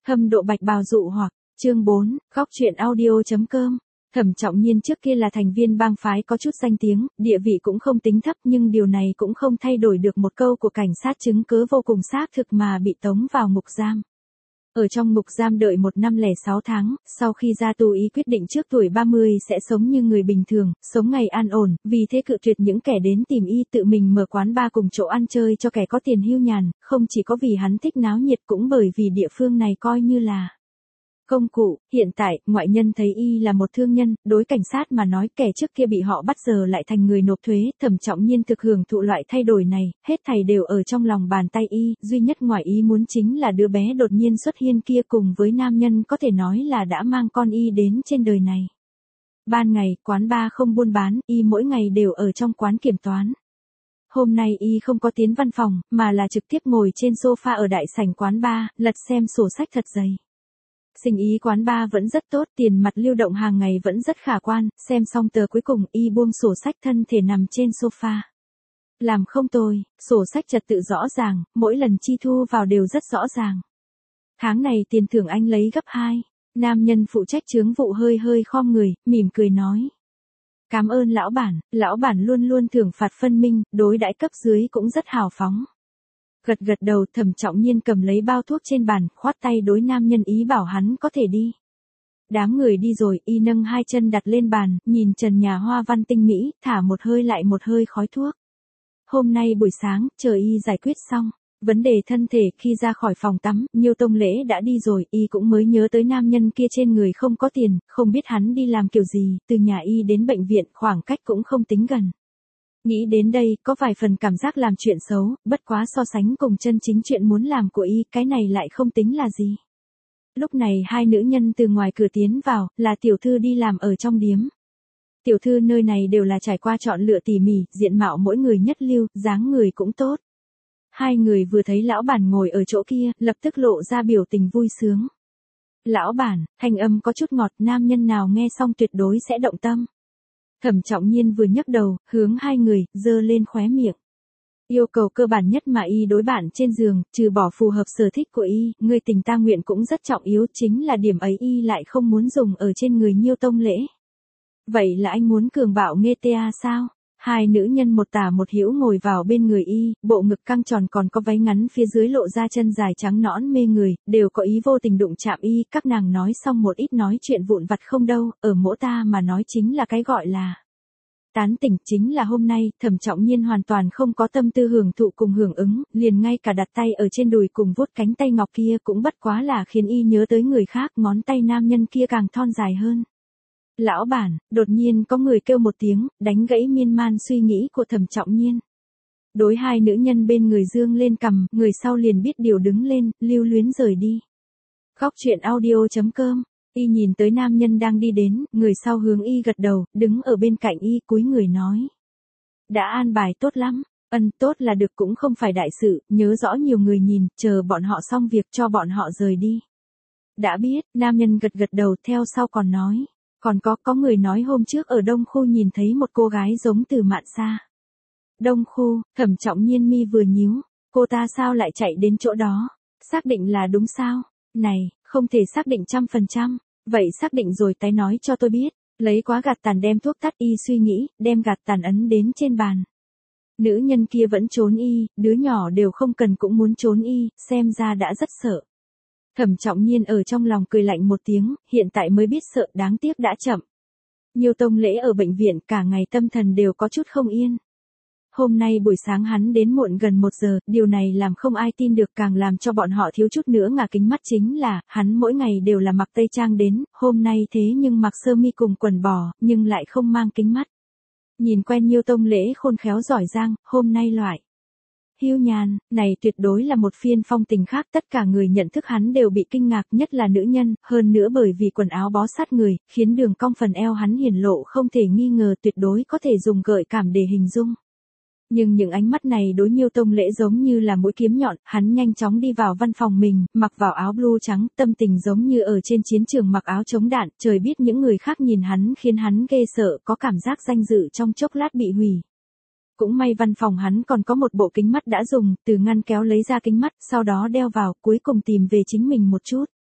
Hâm độ bạch bào dụ hoặc, chương 4, góc truyện audio.com. Thẩm Trọng Nhiên trước kia là thành viên bang phái có chút danh tiếng, địa vị cũng không tính thấp, nhưng điều này cũng không thay đổi được một câu của cảnh sát chứng cứ vô cùng xác thực mà bị tống vào ngục giam. Ở trong ngục giam đợi 1 năm 06 tháng, sau khi ra tù y quyết định trước tuổi 30 sẽ sống như người bình thường, sống ngày an ổn, vì thế cự tuyệt những kẻ đến tìm y, tự mình mở quán bar cùng chỗ ăn chơi cho kẻ có tiền hưu nhàn, không chỉ có vì hắn thích náo nhiệt cũng bởi vì địa phương này coi như là công cụ. Hiện tại, ngoại nhân thấy y là một thương nhân, đối cảnh sát mà nói kẻ trước kia bị họ bắt giờ lại thành người nộp thuế. Thẩm Trọng Nhiên thực hưởng thụ loại thay đổi này, hết thảy đều ở trong lòng bàn tay y, duy nhất ngoài ý muốn chính là đứa bé đột nhiên xuất hiện kia cùng với nam nhân có thể nói là đã mang con y đến trên đời này. Ban ngày, quán bar không buôn bán, y mỗi ngày đều ở trong quán kiểm toán. Hôm nay y không có tiến văn phòng, mà là trực tiếp ngồi trên sofa ở đại sảnh quán bar, lật xem sổ sách thật dày. Sinh ý quán bar vẫn rất tốt, tiền mặt lưu động hàng ngày vẫn rất khả quan, xem xong tờ cuối cùng y buông sổ sách thân thể nằm trên sofa. Làm không tồi, sổ sách trật tự rõ ràng, mỗi lần chi thu vào đều rất rõ ràng. Tháng này tiền thưởng anh lấy gấp 2, nam nhân phụ trách chướng vụ hơi khom người, mỉm cười nói. Cảm ơn lão bản luôn luôn thưởng phạt phân minh, đối đãi cấp dưới cũng rất hào phóng. Gật đầu. Thẩm Trọng Nhiên cầm lấy bao thuốc trên bàn, khoát tay đối nam nhân ý bảo hắn có thể đi. Đám người đi rồi, y nâng 2 chân đặt lên bàn, nhìn trần nhà hoa văn tinh mỹ, thả một hơi lại một hơi khói thuốc. Hôm nay buổi sáng, chờ y giải quyết xong vấn đề thân thể, khi ra khỏi phòng tắm, Nhiêu Tông Lễ đã đi rồi, y cũng mới nhớ tới nam nhân kia trên người không có tiền, không biết hắn đi làm kiểu gì, từ nhà y đến bệnh viện khoảng cách cũng không tính gần. Nghĩ đến đây, có vài phần cảm giác làm chuyện xấu, bất quá so sánh cùng chân chính chuyện muốn làm của y, cái này lại không tính là gì. Lúc này 2 nữ nhân từ ngoài cửa tiến vào, là tiểu thư đi làm ở trong điếm. Tiểu thư nơi này đều là trải qua chọn lựa tỉ mỉ, diện mạo mỗi người nhất lưu, dáng người cũng tốt. 2 người vừa thấy lão bản ngồi ở chỗ kia, lập tức lộ ra biểu tình vui sướng. Lão bản, thanh âm có chút ngọt, nam nhân nào nghe xong tuyệt đối sẽ động tâm. Thẩm Trọng Nhiên vừa nhấc đầu, hướng 2 người, giơ lên khóe miệng. Yêu cầu cơ bản nhất mà y đối bạn trên giường, trừ bỏ phù hợp sở thích của y, người tình ta nguyện cũng rất trọng yếu, chính là điểm ấy y lại không muốn dùng ở trên người Nhiêu Tông Lễ. Vậy là anh muốn cường bạo nghe ta sao? 2 nữ nhân một tả một hữu ngồi vào bên người y, bộ ngực căng tròn còn có váy ngắn phía dưới lộ ra chân dài trắng nõn mê người, đều có ý vô tình đụng chạm y, các nàng nói xong một ít nói chuyện vụn vặt không đâu, ở mỗi ta mà nói chính là cái gọi là tán tỉnh. Chính là hôm nay, Thẩm Trọng Nhiên hoàn toàn không có tâm tư hưởng thụ cùng hưởng ứng, liền ngay cả đặt tay ở trên đùi cùng vuốt cánh tay ngọc kia cũng bất quá là khiến y nhớ tới người khác, ngón tay nam nhân kia càng thon dài hơn. Lão bản, đột nhiên có người kêu một tiếng, đánh gãy miên man suy nghĩ của Thẩm Trọng Nhiên. Đối 2 nữ nhân bên người dương lên cằm, người sau liền biết điều đứng lên, lưu luyến rời đi. Góc truyện audio.com. Y nhìn tới nam nhân đang đi đến, người sau hướng y gật đầu, đứng ở bên cạnh y cúi người nói. Đã an bài tốt lắm, tốt là được cũng không phải đại sự, nhớ rõ nhiều người nhìn, chờ bọn họ xong việc cho bọn họ rời đi. Đã biết, nam nhân gật đầu, theo sau còn nói. Còn có người nói hôm trước ở Đông Khu nhìn thấy một cô gái giống Từ Mạn Sa. Đông Khu, Thẩm Trọng Nhiên mi vừa nhíu, cô ta sao lại chạy đến chỗ đó? Xác định là đúng sao? Này, không thể xác định 100%. Vậy xác định rồi tái nói cho tôi biết. Lấy quá gạt tàn đem thuốc tắt y suy nghĩ, đem gạt tàn ấn đến trên bàn. Nữ nhân kia vẫn trốn y, đứa nhỏ đều không cần cũng muốn trốn y, xem ra đã rất sợ. Thẩm Trọng Nhiên ở trong lòng cười lạnh một tiếng, hiện tại mới biết sợ, đáng tiếc đã chậm. Nhiêu Tông Lễ ở bệnh viện cả ngày tâm thần đều có chút không yên. Hôm nay buổi sáng hắn đến muộn gần 1 giờ, điều này làm không ai tin được, càng làm cho bọn họ thiếu chút nữa ngả kính mắt chính là, hắn mỗi ngày đều là mặc tây trang đến, hôm nay thế nhưng mặc sơ mi cùng quần bò, nhưng lại không mang kính mắt. Nhìn quen Nhiêu Tông Lễ khôn khéo giỏi giang, hôm nay loại hưu nhàn này tuyệt đối là một phiên phong tình khác, tất cả người nhận thức hắn đều bị kinh ngạc, nhất là nữ nhân, hơn nữa bởi vì quần áo bó sát người, khiến đường cong phần eo hắn hiển lộ không thể nghi ngờ, tuyệt đối có thể dùng gợi cảm để hình dung. Nhưng những ánh mắt này đối Nhiêu Tông Lễ giống như là mũi kiếm nhọn, hắn nhanh chóng đi vào văn phòng mình, mặc vào áo blue trắng, tâm tình giống như ở trên chiến trường mặc áo chống đạn, trời biết những người khác nhìn hắn khiến hắn ghê sợ, có cảm giác danh dự trong chốc lát bị hủy. Cũng may văn phòng hắn còn có một bộ kính mắt đã dùng, từ ngăn kéo lấy ra kính mắt, sau đó đeo vào, cuối cùng tìm về chính mình một chút.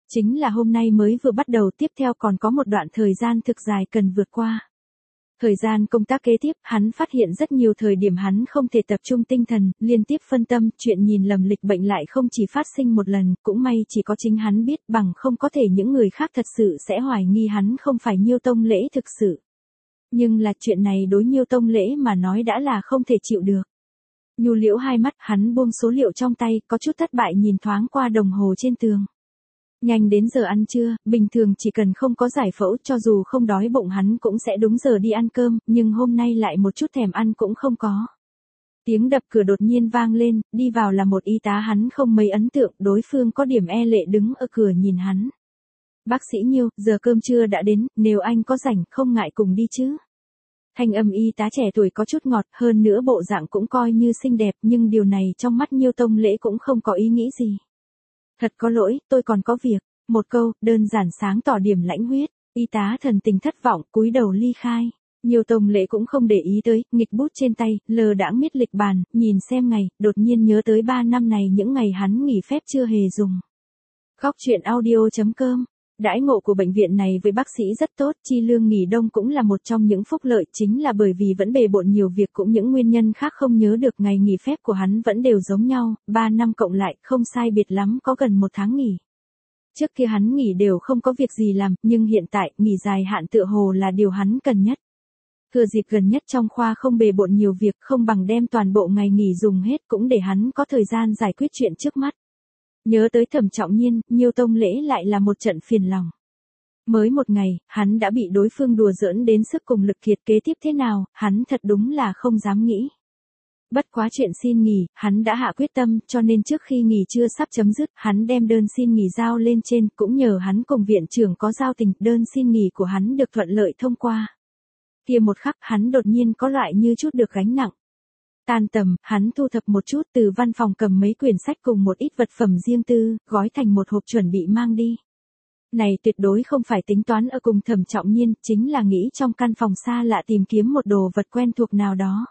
Chính là hôm nay mới vừa bắt đầu, tiếp theo còn có một đoạn thời gian thực dài cần vượt qua. Thời gian công tác kế tiếp, hắn phát hiện rất nhiều thời điểm hắn không thể tập trung tinh thần, liên tiếp phân tâm, chuyện nhìn lầm lịch bệnh lại không chỉ phát sinh một lần, cũng may chỉ có chính hắn biết, bằng không có thể những người khác thật sự sẽ hoài nghi hắn không phải Nhiêu Tông Lễ thực sự. Nhưng là chuyện này đối Nhiêu Tông Lễ mà nói đã là không thể chịu được. Nhu Liễu hai mắt, hắn buông số liệu trong tay, có chút thất bại nhìn thoáng qua đồng hồ trên tường. Nhanh đến giờ ăn trưa, bình thường chỉ cần không có giải phẫu, cho dù không đói bụng hắn cũng sẽ đúng giờ đi ăn cơm, nhưng hôm nay lại một chút thèm ăn cũng không có. Tiếng đập cửa đột nhiên vang lên, đi vào là một y tá, hắn không mấy ấn tượng, đối phương có điểm e lệ đứng ở cửa nhìn hắn. Bác sĩ Nhiêu, giờ cơm trưa đã đến, nếu anh có rảnh không ngại cùng đi chứ. Thanh âm y tá trẻ tuổi có chút ngọt, hơn nữa bộ dạng cũng coi như xinh đẹp, nhưng điều này trong mắt Nhiêu Tông Lễ cũng không có ý nghĩ gì. Thật có lỗi, tôi còn có việc. Một câu, đơn giản sáng tỏ điểm lãnh huyết. Y tá thần tình thất vọng, cúi đầu ly khai. Nhiêu Tông Lễ cũng không để ý tới, nghịch bút trên tay, lờ đãng miết lịch bàn, nhìn xem ngày, đột nhiên nhớ tới 3 năm này những ngày hắn nghỉ phép chưa hề dùng. Góc truyện audio.com. Đãi ngộ của bệnh viện này với bác sĩ rất tốt, chi lương nghỉ đông cũng là một trong những phúc lợi, chính là bởi vì vẫn bề bộn nhiều việc cũng những nguyên nhân khác không nhớ được ngày nghỉ phép của hắn vẫn đều giống nhau, 3 năm cộng lại không sai biệt lắm có gần 1 tháng nghỉ. Trước kia hắn nghỉ đều không có việc gì làm, nhưng hiện tại nghỉ dài hạn tựa hồ là điều hắn cần nhất. Thừa dịp gần nhất trong khoa không bề bộn nhiều việc, không bằng đem toàn bộ ngày nghỉ dùng hết cũng để hắn có thời gian giải quyết chuyện trước mắt. Nhớ tới Thẩm Trọng Nhiên, Nhiêu Tông Lễ lại là một trận phiền lòng. Mới một ngày, hắn đã bị đối phương đùa giỡn đến sức cùng lực kiệt, kế tiếp thế nào, hắn thật đúng là không dám nghĩ. Bất quá chuyện xin nghỉ, hắn đã hạ quyết tâm, cho nên trước khi nghỉ trưa sắp chấm dứt, hắn đem đơn xin nghỉ giao lên trên, cũng nhờ hắn cùng viện trưởng có giao tình, đơn xin nghỉ của hắn được thuận lợi thông qua. Kia một khắc hắn đột nhiên có loại như chút được gánh nặng. Tan tầm, hắn thu thập một chút từ văn phòng cầm mấy quyển sách cùng một ít vật phẩm riêng tư, gói thành một hộp chuẩn bị mang đi. Này tuyệt đối không phải tính toán ở cùng Thẩm Trọng Nhiên, chính là nghĩ trong căn phòng xa lạ tìm kiếm một đồ vật quen thuộc nào đó.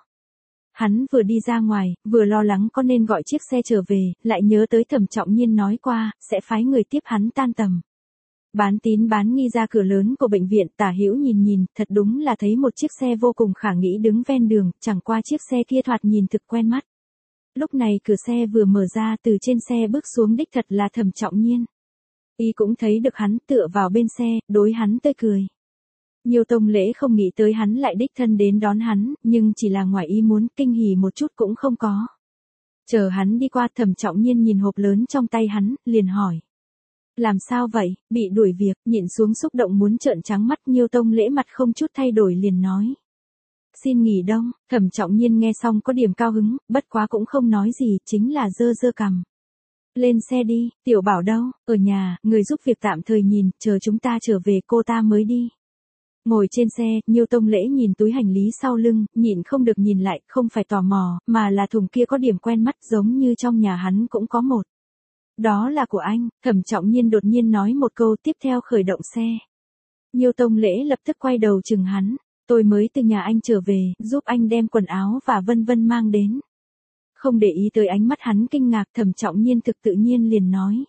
Hắn vừa đi ra ngoài, vừa lo lắng có nên gọi chiếc xe trở về, lại nhớ tới Thẩm Trọng Nhiên nói qua, sẽ phái người tiếp hắn tan tầm. Bán tín bán nghi ra cửa lớn của bệnh viện, tả hữu nhìn, thật đúng là thấy một chiếc xe vô cùng khả nghĩ đứng ven đường, chẳng qua chiếc xe kia thoạt nhìn thực quen mắt. Lúc này cửa xe vừa mở ra, từ trên xe bước xuống đích thật là Thẩm Trọng Nhiên. Y cũng thấy được hắn tựa vào bên xe, đối hắn tươi cười. Nhiêu Tông Lễ không nghĩ tới hắn lại đích thân đến đón hắn, nhưng chỉ là ngoài ý muốn, kinh hỉ một chút cũng không có. Chờ hắn đi qua, Thẩm Trọng Nhiên nhìn hộp lớn trong tay hắn, liền hỏi. Làm sao vậy, bị đuổi việc, nhịn xuống xúc động muốn trợn trắng mắt, Nhiêu Tông Lễ mặt không chút thay đổi liền nói. Xin nghỉ đông, Thẩm Trọng Nhiên nghe xong có điểm cao hứng, bất quá cũng không nói gì, chính là giơ cằm. Lên xe đi, Tiểu Bảo đâu, ở nhà, người giúp việc tạm thời nhìn, chờ chúng ta trở về cô ta mới đi. Ngồi trên xe, Nhiêu Tông Lễ nhìn túi hành lý sau lưng, nhịn không được nhìn lại, không phải tò mò, mà là thùng kia có điểm quen mắt giống như trong nhà hắn cũng có một. Đó là của anh, Thẩm Trọng Nhiên đột nhiên nói một câu, tiếp theo khởi động xe. Nhiêu Tông Lễ lập tức quay đầu chừng hắn, tôi mới từ nhà anh trở về, giúp anh đem quần áo và vân vân mang đến. Không để ý tới ánh mắt hắn kinh ngạc, Thẩm Trọng Nhiên thực tự nhiên liền nói.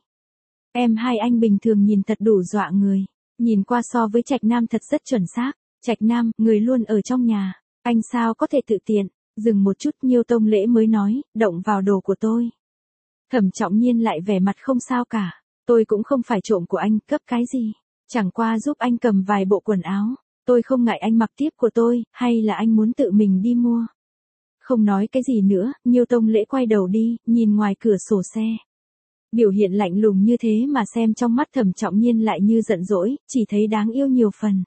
Em hai anh bình thường nhìn thật đủ dọa người, nhìn qua so với Trạch Nam thật rất chuẩn xác, Trạch Nam, người luôn ở trong nhà, anh sao có thể tự tiện, dừng một chút Nhiêu Tông Lễ mới nói, động vào đồ của tôi. Thẩm Trọng Nhiên lại vẻ mặt không sao cả, tôi cũng không phải trộm của anh, cấp cái gì, chẳng qua giúp anh cầm vài bộ quần áo, tôi không ngại anh mặc tiếp của tôi, hay là anh muốn tự mình đi mua. Không nói cái gì nữa, Nhiêu Tông Lễ quay đầu đi, nhìn ngoài cửa sổ xe. Biểu hiện lạnh lùng như thế mà xem trong mắt Thẩm Trọng Nhiên lại như giận dỗi, chỉ thấy đáng yêu nhiều phần.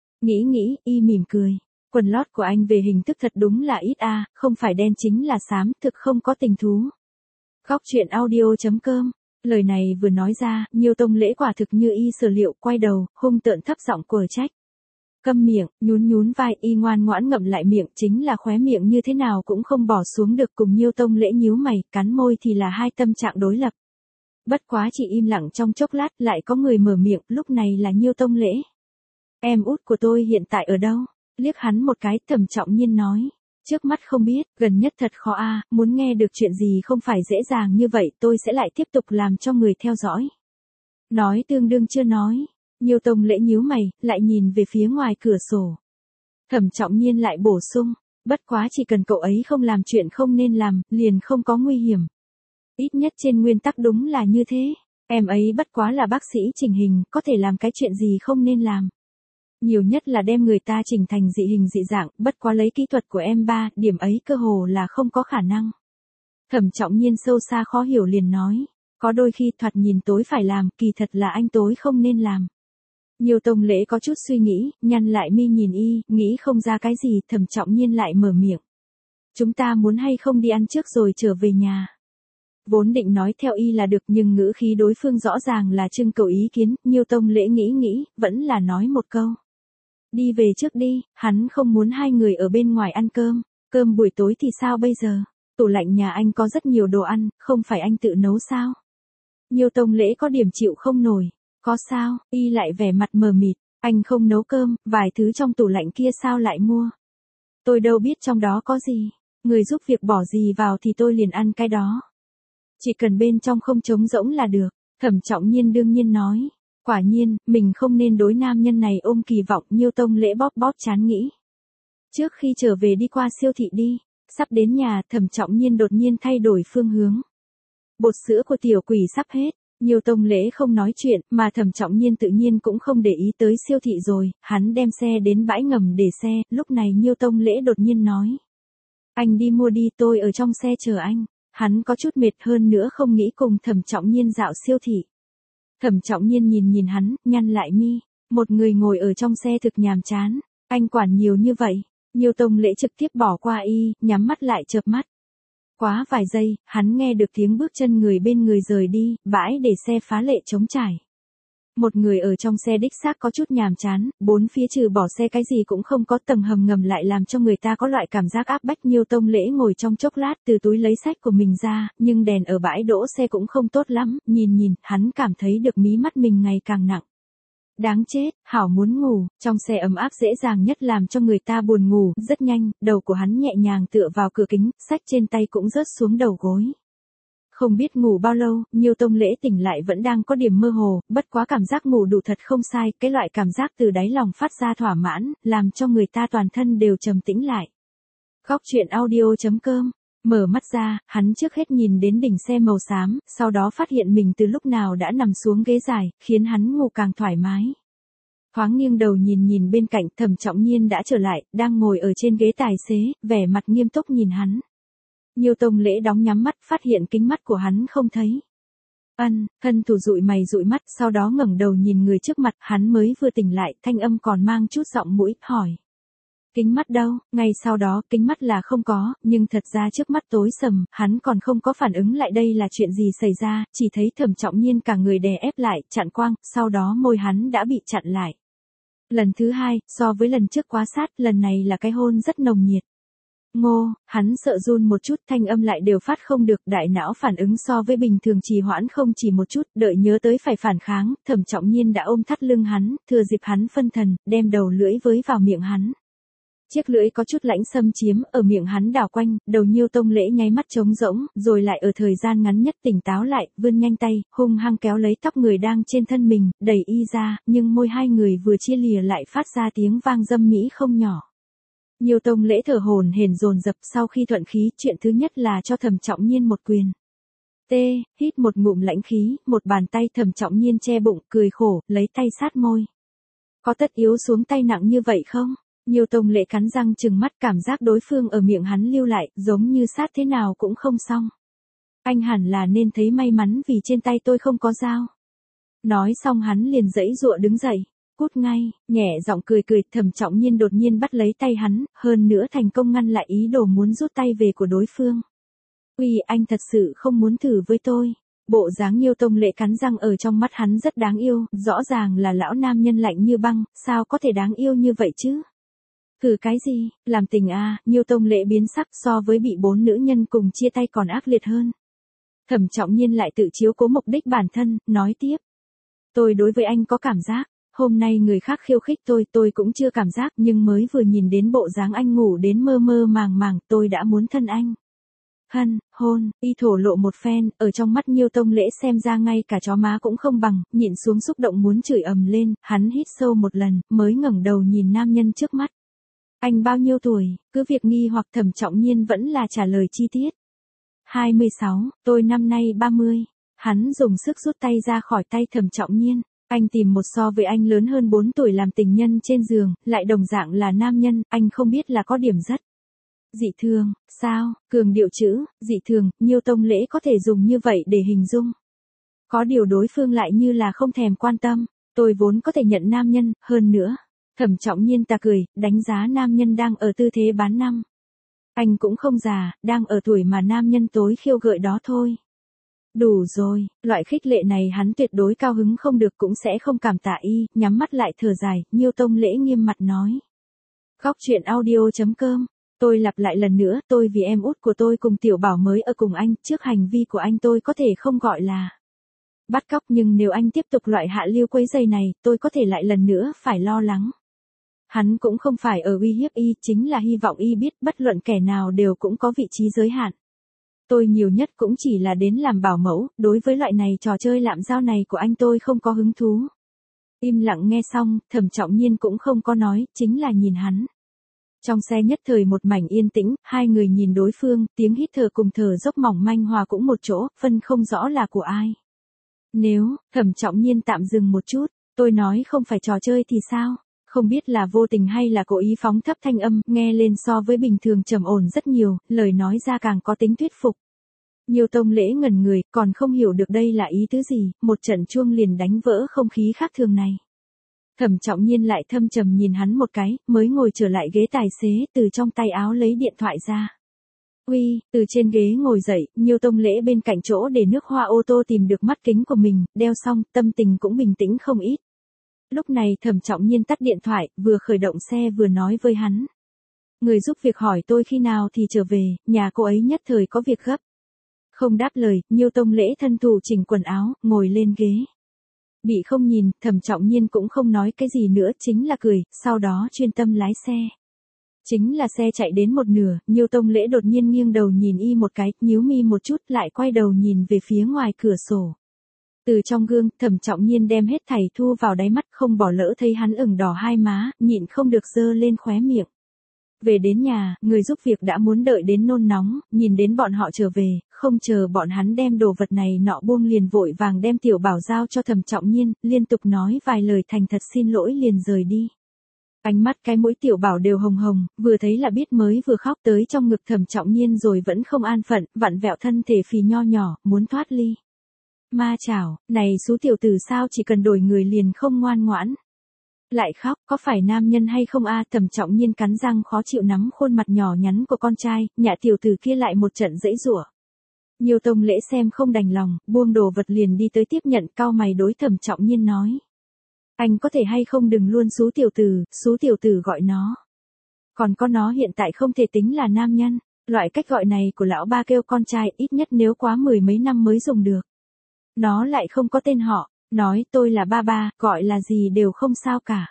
Nghĩ, y mỉm cười. Quần lót của anh về hình thức thật đúng là ít a, không phải đen chính là xám, thực không có tình thú. Góc truyện audio.com. Lời này vừa nói ra, Nhiêu Tông Lễ quả thực như y sở liệu, quay đầu, hung tợn thấp giọng quở trách. Câm miệng, nhún vai, y ngoan ngoãn ngậm lại miệng, chính là khóe miệng như thế nào cũng không bỏ xuống được, cùng Nhiêu Tông Lễ nhíu mày, cắn môi thì là hai tâm trạng đối lập. Bất quá chỉ im lặng trong chốc lát, lại có người mở miệng, lúc này là Nhiêu Tông Lễ. Em út của tôi hiện tại ở đâu? Liếc hắn một cái, Thẩm Trọng Nhiên nói. Trước mắt không biết, gần nhất thật khó a, muốn nghe được chuyện gì không phải dễ dàng như vậy, tôi sẽ lại tiếp tục làm cho người theo dõi. Nói tương đương chưa nói. Nhiêu Tông Lễ nhíu mày, lại nhìn về phía ngoài cửa sổ. Thẩm Trọng Nhiên lại bổ sung, bất quá chỉ cần cậu ấy không làm chuyện không nên làm, liền không có nguy hiểm. Ít nhất trên nguyên tắc đúng là như thế. Em ấy bất quá là bác sĩ chỉnh hình, có thể làm cái chuyện gì không nên làm. Nhiều nhất là đem người ta chỉnh thành dị hình dị dạng, bất quá lấy kỹ thuật của em ba, điểm ấy cơ hồ là không có khả năng. Thẩm Trọng Nhiên sâu xa khó hiểu liền nói, có đôi khi thoạt nhìn tối phải làm, kỳ thật là anh tối không nên làm. Nhiêu Tông Lễ có chút suy nghĩ, nhăn lại mi nhìn y, nghĩ không ra cái gì, Thẩm Trọng Nhiên lại mở miệng. Chúng ta muốn hay không đi ăn trước rồi trở về nhà. Vốn định nói theo y là được nhưng ngữ khí đối phương rõ ràng là trưng cầu ý kiến, Nhiêu Tông Lễ nghĩ, vẫn là nói một câu. Đi về trước đi, hắn không muốn hai người ở bên ngoài ăn cơm buổi tối thì sao bây giờ? Tủ lạnh nhà anh có rất nhiều đồ ăn, không phải anh tự nấu sao? Nhiêu Tông Lễ có điểm chịu không nổi, có sao, y lại vẻ mặt mờ mịt, anh không nấu cơm, vài thứ trong tủ lạnh kia sao lại mua? Tôi đâu biết trong đó có gì, người giúp việc bỏ gì vào thì tôi liền ăn cái đó. Chỉ cần bên trong không trống rỗng là được, Thẩm Trọng Nhiên đương nhiên nói. Quả nhiên, mình không nên đối nam nhân này ôm kỳ vọng. Nhiêu Tông Lễ bóp chán nghĩ. Trước khi trở về đi qua siêu thị đi, sắp đến nhà, Thẩm Trọng Nhiên đột nhiên thay đổi phương hướng. Bột sữa của tiểu quỷ sắp hết, Nhiêu Tông Lễ không nói chuyện, mà Thẩm Trọng Nhiên tự nhiên cũng không để ý tới siêu thị rồi, hắn đem xe đến bãi ngầm để xe, lúc này Nhiêu Tông Lễ đột nhiên nói. Anh đi mua đi, tôi ở trong xe chờ anh. Hắn có chút mệt hơn nữa không nghĩ cùng Thẩm Trọng Nhiên dạo siêu thị. Thẩm Trọng Nhiên nhìn hắn, nhăn lại mi. Một người ngồi ở trong xe thực nhàm chán. Anh quản nhiều như vậy. Nhiêu Tông Lễ trực tiếp bỏ qua y, nhắm mắt lại chợp mắt. Quá vài giây, hắn nghe được tiếng bước chân người bên người rời đi, bãi để xe phá lệ trống trải. Một người ở trong xe đích xác có chút nhàm chán, bốn phía trừ bỏ xe cái gì cũng không có, tầng hầm ngầm lại làm cho người ta có loại cảm giác áp bách. Nhiêu Tông Lễ ngồi trong chốc lát từ túi lấy sách của mình ra, nhưng đèn ở bãi đỗ xe cũng không tốt lắm, nhìn, hắn cảm thấy được mí mắt mình ngày càng nặng. Đáng chết, hảo muốn ngủ, trong xe ấm áp dễ dàng nhất làm cho người ta buồn ngủ, rất nhanh, đầu của hắn nhẹ nhàng tựa vào cửa kính, sách trên tay cũng rớt xuống đầu gối. Không biết ngủ bao lâu, Nhiêu Tông Lễ tỉnh lại vẫn đang có điểm mơ hồ, bất quá cảm giác ngủ đủ thật không sai, cái loại cảm giác từ đáy lòng phát ra thỏa mãn, làm cho người ta toàn thân đều trầm tĩnh lại. Góc truyện audio.com. Mở mắt ra, hắn trước hết nhìn đến đỉnh xe màu xám, sau đó phát hiện mình từ lúc nào đã nằm xuống ghế dài, khiến hắn ngủ càng thoải mái. Thoáng nghiêng đầu nhìn bên cạnh, Thẩm Trọng Nhiên đã trở lại, đang ngồi ở trên ghế tài xế, vẻ mặt nghiêm túc nhìn hắn. Nhiêu Tông Lễ đóng nhắm mắt, phát hiện kính mắt của hắn không thấy. Thân thủ dụi mày dụi mắt, sau đó ngẩng đầu nhìn người trước mặt, hắn mới vừa tỉnh lại, thanh âm còn mang chút giọng mũi, hỏi. Kính mắt đâu? Ngay sau đó, kính mắt là không có, nhưng thật ra trước mắt tối sầm, hắn còn không có phản ứng lại đây là chuyện gì xảy ra, chỉ thấy Thẩm Trọng Nhiên cả người đè ép lại, chặn quang, sau đó môi hắn đã bị chặn lại. Lần thứ hai, so với lần trước quá sát, lần này là cái hôn rất nồng nhiệt. Ngô, hắn sợ run một chút, thanh âm lại đều phát không được, đại não phản ứng so với bình thường trì hoãn không chỉ một chút, đợi nhớ tới phải phản kháng, Thẩm Trọng Nhiên đã ôm thắt lưng hắn, thừa dịp hắn phân thần, đem đầu lưỡi với vào miệng hắn. Chiếc lưỡi có chút lãnh xâm chiếm, ở miệng hắn đảo quanh, đầu Nhiêu Tông Lễ nháy mắt trống rỗng, rồi lại ở thời gian ngắn nhất tỉnh táo lại, vươn nhanh tay, hung hăng kéo lấy tóc người đang trên thân mình, đẩy y ra, nhưng môi hai người vừa chia lìa lại phát ra tiếng vang dâm mỹ không nhỏ. Nhiêu Tông Lễ thở hổn hển dồn dập, sau khi thuận khí, chuyện thứ nhất là cho Thẩm Trọng Nhiên một quyền. Hít một ngụm lãnh khí, một bàn tay Thẩm Trọng Nhiên che bụng, cười khổ, lấy tay sát môi. Có tất yếu xuống tay nặng như vậy không? Nhiêu Tông Lễ cắn răng trừng mắt, cảm giác đối phương ở miệng hắn lưu lại, giống như sát thế nào cũng không xong. Anh hẳn là nên thấy may mắn vì trên tay tôi không có dao. Nói xong hắn liền giãy giụa đứng dậy. Cút ngay, nhẹ giọng cười, Thẩm Trọng Nhiên đột nhiên bắt lấy tay hắn, hơn nữa thành công ngăn lại ý đồ muốn rút tay về của đối phương. Anh thật sự không muốn thử với tôi. Bộ dáng Nhiêu Tông Lễ cắn răng, ở trong mắt hắn rất đáng yêu, rõ ràng là lão nam nhân lạnh như băng, sao có thể đáng yêu như vậy chứ? Thử cái gì, làm tình à? Nhiêu Tông Lễ biến sắc, so với bị 4 nữ nhân cùng chia tay còn ác liệt hơn. Thẩm Trọng Nhiên lại tự chiếu cố mục đích bản thân, nói tiếp. Tôi đối với anh có cảm giác. Hôm nay người khác khiêu khích tôi cũng chưa cảm giác, nhưng mới vừa nhìn đến bộ dáng anh ngủ đến mơ mơ màng màng, tôi đã muốn thân anh. Hôn, y thổ lộ một phen, ở trong mắt Nhiêu Tông Lễ xem ra ngay cả chó má cũng không bằng, nhịn xuống xúc động muốn chửi ầm lên, hắn hít sâu một lần, mới ngẩng đầu nhìn nam nhân trước mắt. Anh bao nhiêu tuổi, cứ việc nghi hoặc Thẩm Trọng Nhiên vẫn là trả lời chi tiết. 26, tôi năm nay 30. Hắn dùng sức rút tay ra khỏi tay Thẩm Trọng Nhiên. Anh tìm một so với anh lớn hơn 4 tuổi làm tình nhân trên giường, lại đồng dạng là nam nhân, anh không biết là có điểm rất dị thường, sao, cường điệu chữ, dị thường, Nhiêu Tông Lễ có thể dùng như vậy để hình dung. Có điều đối phương lại như là không thèm quan tâm, tôi vốn có thể nhận nam nhân, hơn nữa. Thẩm Trọng Nhiên ta cười, đánh giá nam nhân đang ở tư thế bán năm. Anh cũng không già, đang ở tuổi mà nam nhân tối khiêu gợi đó thôi. Đủ rồi, loại khích lệ này hắn tuyệt đối cao hứng không được cũng sẽ không cảm tạ y, nhắm mắt lại thở dài, Nhiêu Tông Lễ nghiêm mặt nói. Góc chuyện audio.com, tôi lặp lại lần nữa, tôi vì em út của tôi cùng tiểu bảo mới ở cùng anh, trước hành vi của anh tôi có thể không gọi là bắt cóc nhưng nếu anh tiếp tục loại hạ lưu quấy rầy này, tôi có thể lại lần nữa phải lo lắng. Hắn cũng không phải ở uy hiếp y, chính là hy vọng y biết bất luận kẻ nào đều cũng có vị trí giới hạn. Tôi nhiều nhất cũng chỉ là đến làm bảo mẫu, đối với loại này trò chơi lạm giao này của anh tôi không có hứng thú. Im lặng nghe xong, Thẩm Trọng Nhiên cũng không có nói, chính là nhìn hắn. Trong xe nhất thời một mảnh yên tĩnh, hai người nhìn đối phương, tiếng hít thở cùng thở dốc mỏng manh hòa cũng một chỗ, phân không rõ là của ai. Nếu, Thẩm Trọng Nhiên tạm dừng một chút, tôi nói không phải trò chơi thì sao? Không biết là vô tình hay là cố ý phóng thấp thanh âm, nghe lên so với bình thường trầm ổn rất nhiều, lời nói ra càng có tính thuyết phục. Nhiêu Tông Lễ ngẩn người, còn không hiểu được đây là ý tứ gì, một trận chuông liền đánh vỡ không khí khác thường này. Thẩm Trọng Nhiên lại thâm trầm nhìn hắn một cái, mới ngồi trở lại ghế tài xế, từ trong tay áo lấy điện thoại ra. Uy, từ trên ghế ngồi dậy, Nhiêu Tông Lễ bên cạnh chỗ để nước hoa ô tô tìm được mắt kính của mình, đeo xong, tâm tình cũng bình tĩnh không ít. Lúc này Thẩm Trọng Nhiên tắt điện thoại, vừa khởi động xe vừa nói với hắn. Người giúp việc hỏi tôi khi nào thì trở về, nhà cô ấy nhất thời có việc gấp. Không đáp lời, Nhiêu Tông Lễ thân thủ chỉnh quần áo, ngồi lên ghế. Bị không nhìn, Thẩm Trọng Nhiên cũng không nói cái gì nữa, chính là cười, sau đó chuyên tâm lái xe. Chính là xe chạy đến một nửa, Nhiêu Tông Lễ đột nhiên nghiêng đầu nhìn y một cái, nhíu mi một chút, lại quay đầu nhìn về phía ngoài cửa sổ. Từ trong gương, Thẩm Trọng Nhiên đem hết thảy thu vào đáy mắt, không bỏ lỡ thấy hắn ửng đỏ hai má, nhịn không được giơ lên khóe miệng. Về đến nhà, người giúp việc đã muốn đợi đến nôn nóng, nhìn đến bọn họ trở về, không chờ bọn hắn đem đồ vật này nọ buông liền vội vàng đem tiểu bảo giao cho Thẩm Trọng Nhiên, liên tục nói vài lời thành thật xin lỗi liền rời đi. Ánh mắt cái mũi tiểu bảo đều hồng hồng, vừa thấy là biết mới vừa khóc tới trong ngực Thẩm Trọng Nhiên rồi vẫn không an phận, vặn vẹo thân thể phì nho nhỏ, muốn thoát ly. Ma chảo, này số tiểu tử sao chỉ cần đổi người liền không ngoan ngoãn. Lại khóc, có phải nam nhân hay không a? Thẩm Trọng Nhiên cắn răng khó chịu nắm khuôn mặt nhỏ nhắn của con trai, nhạ tiểu tử kia lại một trận giãy giụa. Nhiêu Tông Lễ xem không đành lòng, buông đồ vật liền đi tới tiếp nhận, cau mày đối Thẩm Trọng Nhiên nói. Anh có thể hay không đừng luôn số tiểu tử gọi nó. Còn có nó hiện tại không thể tính là nam nhân, loại cách gọi này của lão ba kêu con trai ít nhất nếu quá 10 mấy năm mới dùng được. Nó lại không có tên họ, nói tôi là ba ba, gọi là gì đều không sao cả.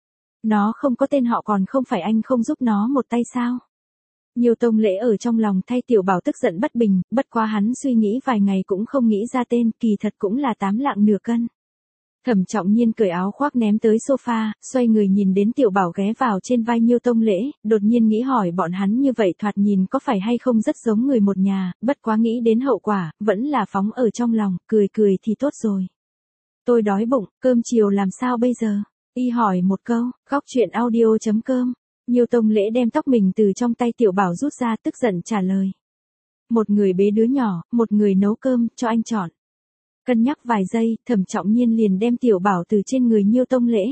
Nó không có tên họ còn không phải anh không giúp nó một tay sao? Nhiêu Tông Lễ ở trong lòng thay tiểu bảo tức giận bất bình, bất quá hắn suy nghĩ vài ngày cũng không nghĩ ra tên, kỳ thật cũng là 8 lạng nửa cân. Thẩm Trọng Nhiên cởi áo khoác ném tới sofa, xoay người nhìn đến tiểu bảo ghé vào trên vai Nhiêu Tông Lễ, đột nhiên nghĩ hỏi bọn hắn như vậy thoạt nhìn có phải hay không rất giống người một nhà, bất quá nghĩ đến hậu quả, vẫn là phóng ở trong lòng, cười cười thì tốt rồi. Tôi đói bụng, cơm chiều làm sao bây giờ? Y hỏi một câu, góc chuyện audio.com. Nhiêu Tông Lễ đem tóc mình từ trong tay tiểu bảo rút ra tức giận trả lời. Một người bế đứa nhỏ, một người nấu cơm, cho anh chọn. Cân nhắc vài giây, Thẩm Trọng Nhiên liền đem tiểu bảo từ trên người Nhiêu Tông Lễ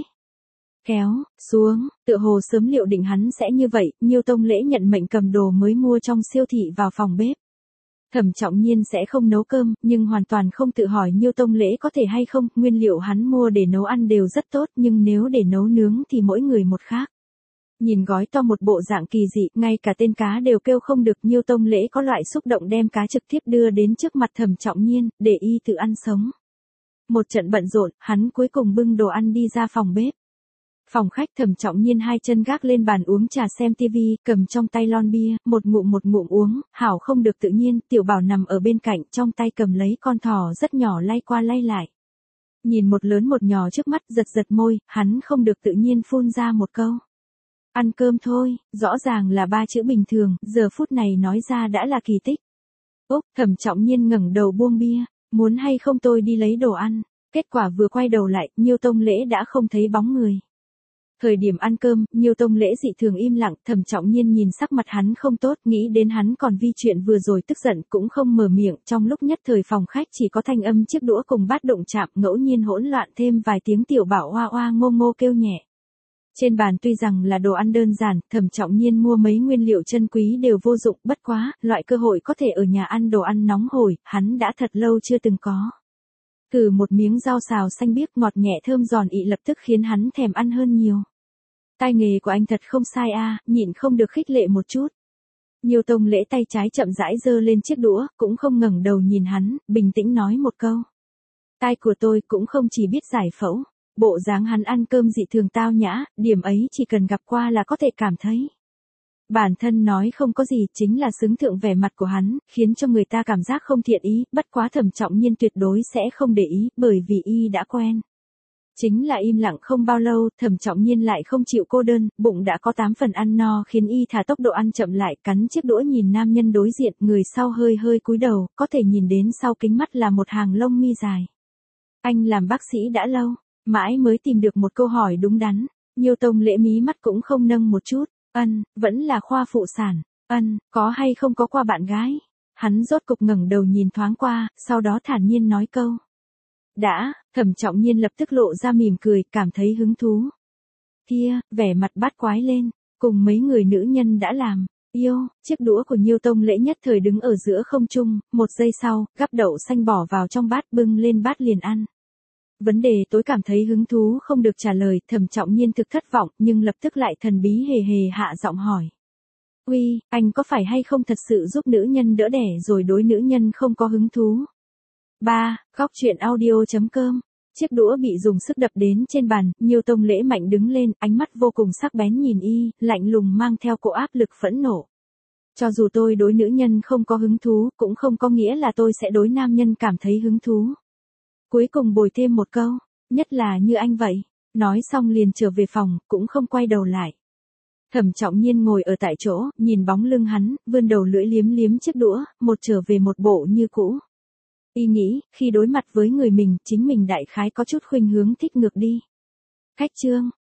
kéo xuống, tựa hồ sớm liệu định hắn sẽ như vậy, Nhiêu Tông Lễ nhận mệnh cầm đồ mới mua trong siêu thị vào phòng bếp. Thẩm Trọng Nhiên sẽ không nấu cơm, nhưng hoàn toàn không tự hỏi Nhiêu Tông Lễ có thể hay không, nguyên liệu hắn mua để nấu ăn đều rất tốt, nhưng nếu để nấu nướng thì mỗi người một khác. Nhìn gói to một bộ dạng kỳ dị, ngay cả tên cá đều kêu không được, Nhiêu Tông Lễ có loại xúc động đem cá trực tiếp đưa đến trước mặt Thẩm Trọng Nhiên, để y tự ăn sống. Một trận bận rộn, hắn cuối cùng bưng đồ ăn đi ra phòng bếp. Phòng khách Thẩm Trọng Nhiên hai chân gác lên bàn uống trà xem tivi, cầm trong tay lon bia, một ngụm uống, hảo không được tự nhiên, Tiểu Bảo nằm ở bên cạnh trong tay cầm lấy con thỏ rất nhỏ lay qua lay lại. Nhìn một lớn một nhỏ trước mắt giật giật môi, hắn không được tự nhiên phun ra một câu. Ăn cơm thôi, rõ ràng là ba chữ bình thường, giờ phút này nói ra đã là kỳ tích. Úc, Thẩm Trọng Nhiên ngẩng đầu buông bia, muốn hay không tôi đi lấy đồ ăn, kết quả vừa quay đầu lại, Nhiêu Tông Lễ đã không thấy bóng người. Thời điểm ăn cơm, Nhiêu Tông Lễ dị thường im lặng, Thẩm Trọng Nhiên nhìn sắc mặt hắn không tốt, nghĩ đến hắn còn vi chuyện vừa rồi tức giận cũng không mở miệng, trong lúc nhất thời phòng khách chỉ có thanh âm chiếc đũa cùng bát đụng chạm, ngẫu nhiên hỗn loạn thêm vài tiếng Tiểu Bảo oa oa ngô ngô kêu nhẹ. Trên bàn tuy rằng là đồ ăn đơn giản, Thẩm Trọng Nhiên mua mấy nguyên liệu chân quý đều vô dụng, bất quá, loại cơ hội có thể ở nhà ăn đồ ăn nóng hổi, hắn đã thật lâu chưa từng có. Từ một miếng rau xào xanh biếc ngọt nhẹ thơm giòn ị lập tức khiến hắn thèm ăn hơn nhiều. Tay nghề của anh thật không sai a, nhịn không được khích lệ một chút. Nhiêu Tông Lễ tay trái chậm rãi giơ lên chiếc đũa, cũng không ngẩng đầu nhìn hắn, bình tĩnh nói một câu. Tai của tôi cũng không chỉ biết giải phẫu. Bộ dáng hắn ăn cơm dị thường tao nhã, điểm ấy chỉ cần gặp qua là có thể cảm thấy. Bản thân nói không có gì, chính là xứng thượng vẻ mặt của hắn, khiến cho người ta cảm giác không thiện ý, bất quá Thẩm Trọng Nhiên tuyệt đối sẽ không để ý, bởi vì y đã quen. Chính là im lặng không bao lâu, Thẩm Trọng Nhiên lại không chịu cô đơn, bụng đã có 8 phần ăn no khiến y thả tốc độ ăn chậm lại, cắn chiếc đũa nhìn nam nhân đối diện, người sau hơi hơi cúi đầu, có thể nhìn đến sau kính mắt là một hàng lông mi dài. Anh làm bác sĩ đã lâu. Mãi mới tìm được một câu hỏi đúng đắn, Nhiêu Tông Lễ mí mắt cũng không nâng một chút, vẫn là khoa phụ sản, có hay không có qua bạn gái. Hắn rốt cục ngẩng đầu nhìn thoáng qua, sau đó thản nhiên nói câu. Đã, Thẩm Trọng Nhiên lập tức lộ ra mỉm cười, cảm thấy hứng thú. Kia, vẻ mặt bát quái lên, cùng mấy người nữ nhân đã làm. Yêu, chiếc đũa của Nhiêu Tông Lễ nhất thời đứng ở giữa không trung, một giây sau, gắp đậu xanh bỏ vào trong bát bưng lên bát liền ăn. Vấn đề tối cảm thấy hứng thú không được trả lời, Thẩm Trọng Nhiên thực thất vọng, nhưng lập tức lại thần bí hề hề hạ giọng hỏi. Uy, anh có phải hay không thật sự giúp nữ nhân đỡ đẻ rồi đối nữ nhân không có hứng thú? 3. Góc truyện audio.com. Chiếc đũa bị dùng sức đập đến trên bàn, Nhiêu Tông Lễ mạnh đứng lên, ánh mắt vô cùng sắc bén nhìn y, lạnh lùng mang theo cỗ áp lực phẫn nộ. Cho dù tôi đối nữ nhân không có hứng thú, cũng không có nghĩa là tôi sẽ đối nam nhân cảm thấy hứng thú. Cuối cùng bồi thêm một câu, nhất là như anh vậy. Nói xong liền trở về phòng, cũng không quay đầu lại. Thẩm Trọng Nhiên ngồi ở tại chỗ, nhìn bóng lưng hắn, vươn đầu lưỡi liếm liếm chiếc đũa, một trở về một bộ như cũ. Y nghĩ, khi đối mặt với người mình, chính mình đại khái có chút khuynh hướng thích ngược đi. Khách trương,